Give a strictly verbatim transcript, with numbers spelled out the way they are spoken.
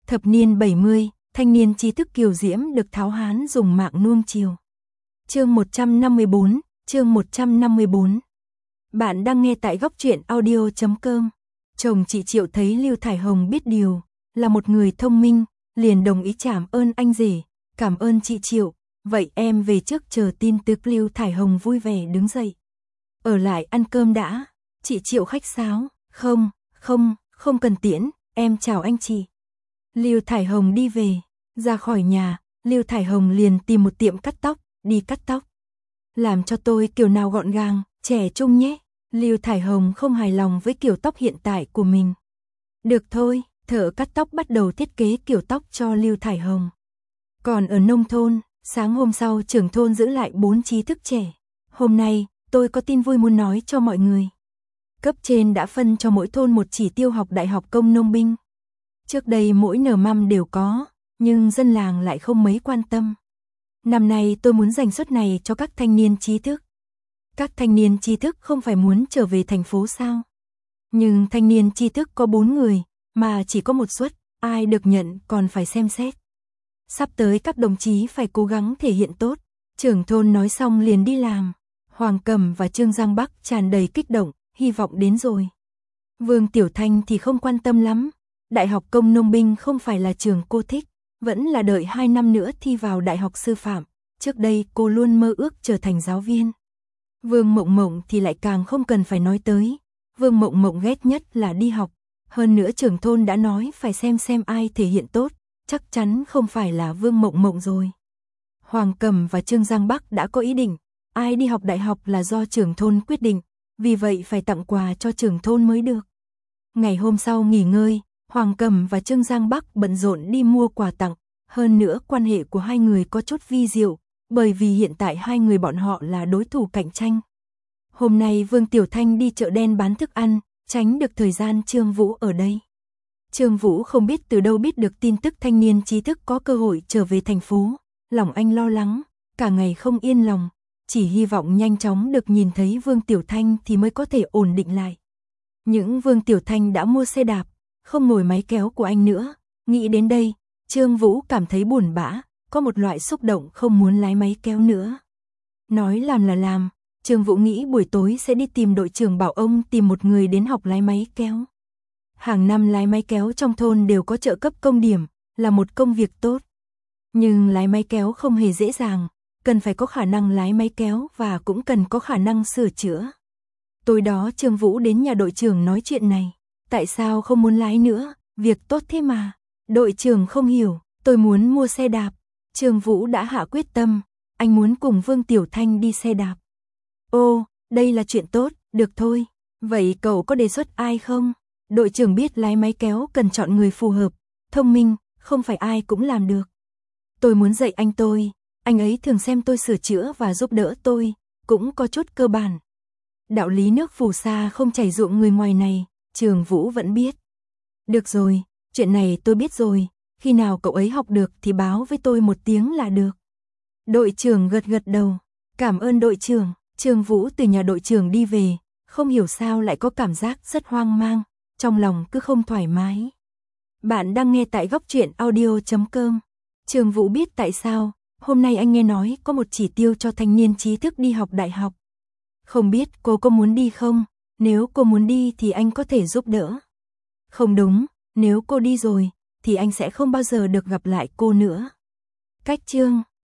Thập niên bảy mươi, thanh niên trí thức kiều diễm được tháo hán dùng mạng nuông chiều. Chương một trăm năm mươi bốn, chương một trăm năm mươi bốn. Bạn đang nghe tại góc truyện audio chấm com. Chồng chị Triệu thấy Lưu Thải Hồng biết điều, là một người thông minh, liền đồng ý trảm ơn anh rể, cảm ơn chị Triệu, vậy em về trước chờ tin tức. Lưu Thải Hồng vui vẻ đứng dậy. Ở lại ăn cơm đã, chị Triệu khách sáo, không, không, không cần tiễn, em chào anh chị. Lưu Thải Hồng đi về, ra khỏi nhà, Lưu Thải Hồng liền tìm một tiệm cắt tóc, đi cắt tóc. Làm cho tôi kiểu nào gọn gàng, trẻ trung nhé. Lưu Thải Hồng không hài lòng với kiểu tóc hiện tại của mình. Được thôi, thợ cắt tóc bắt đầu thiết kế kiểu tóc cho Lưu Thải Hồng. Còn ở nông thôn, sáng hôm sau trưởng thôn giữ lại bốn trí thức trẻ. Hôm nay, tôi có tin vui muốn nói cho mọi người. Cấp trên đã phân cho mỗi thôn một chỉ tiêu học đại học công nông binh. Trước đây mỗi nở măm đều có, nhưng dân làng lại không mấy quan tâm. Năm nay tôi muốn dành suất này cho các thanh niên trí thức. Các thanh niên trí thức không phải muốn trở về thành phố sao? Nhưng thanh niên trí thức có bốn người, mà chỉ có một suất, ai được nhận còn phải xem xét. Sắp tới các đồng chí phải cố gắng thể hiện tốt. Trưởng thôn nói xong liền đi làm. Hoàng Cầm và Trương Giang Bắc tràn đầy kích động, hy vọng đến rồi. Vương Tiểu Thanh thì không quan tâm lắm. Đại học công nông binh không phải là trường cô thích, vẫn là đợi hai năm nữa thi vào đại học sư phạm. Trước đây cô luôn mơ ước trở thành giáo viên. Vương Mộng Mộng thì lại càng không cần phải nói tới. Vương Mộng Mộng ghét nhất là đi học. Hơn nữa trưởng thôn đã nói phải xem xem ai thể hiện tốt, chắc chắn không phải là Vương Mộng Mộng rồi. Hoàng Cầm và Trương Giang Bắc đã có ý định, ai đi học đại học là do trưởng thôn quyết định, vì vậy phải tặng quà cho trưởng thôn mới được. Ngày hôm sau nghỉ ngơi, Hoàng Cầm và Trương Giang Bắc bận rộn đi mua quà tặng, hơn nữa quan hệ của hai người có chút vi diệu, bởi vì hiện tại hai người bọn họ là đối thủ cạnh tranh. Hôm nay Vương Tiểu Thanh đi chợ đen bán thức ăn, tránh được thời gian Trương Vũ ở đây. Trương Vũ không biết từ đâu biết được tin tức thanh niên trí thức có cơ hội trở về thành phố, lòng anh lo lắng, cả ngày không yên lòng, chỉ hy vọng nhanh chóng được nhìn thấy Vương Tiểu Thanh thì mới có thể ổn định lại. Những Vương Tiểu Thanh đã mua xe đạp, không ngồi máy kéo của anh nữa, nghĩ đến đây, Trương Vũ cảm thấy buồn bã, có một loại xúc động không muốn lái máy kéo nữa. Nói làm là làm, Trương Vũ nghĩ buổi tối sẽ đi tìm đội trưởng bảo ông tìm một người đến học lái máy kéo. Hàng năm lái máy kéo trong thôn đều có trợ cấp công điểm, là một công việc tốt. Nhưng lái máy kéo không hề dễ dàng, cần phải có khả năng lái máy kéo và cũng cần có khả năng sửa chữa. Tối đó Trương Vũ đến nhà đội trưởng nói chuyện này, tại sao không muốn lái nữa, việc tốt thế mà. Đội trưởng không hiểu, tôi muốn mua xe đạp. Trương Vũ đã hạ quyết tâm, anh muốn cùng Vương Tiểu Thanh đi xe đạp. Ô, đây là chuyện tốt, được thôi. Vậy cậu có đề xuất ai không? Đội trưởng biết lái máy kéo cần chọn người phù hợp, thông minh, không phải ai cũng làm được. Tôi muốn dạy anh tôi, anh ấy thường xem tôi sửa chữa và giúp đỡ tôi, cũng có chút cơ bản. Đạo lý nước phù sa không chảy ruộng người ngoài này, Trương Vũ vẫn biết. Được rồi, chuyện này tôi biết rồi, khi nào cậu ấy học được thì báo với tôi một tiếng là được. Đội trưởng gật gật đầu, cảm ơn đội trưởng. Trương Vũ từ nhà đội trưởng đi về, không hiểu sao lại có cảm giác rất hoang mang, trong lòng cứ không thoải mái. Bạn đang nghe tại góc truyện audio chấm com. Trương Vũ biết tại sao, hôm nay anh nghe nói có một chỉ tiêu cho thanh niên trí thức đi học đại học. Không biết cô có muốn đi không? Nếu cô muốn đi thì anh có thể giúp đỡ. Không đúng, nếu cô đi rồi, thì anh sẽ không bao giờ được gặp lại cô nữa. Cách chương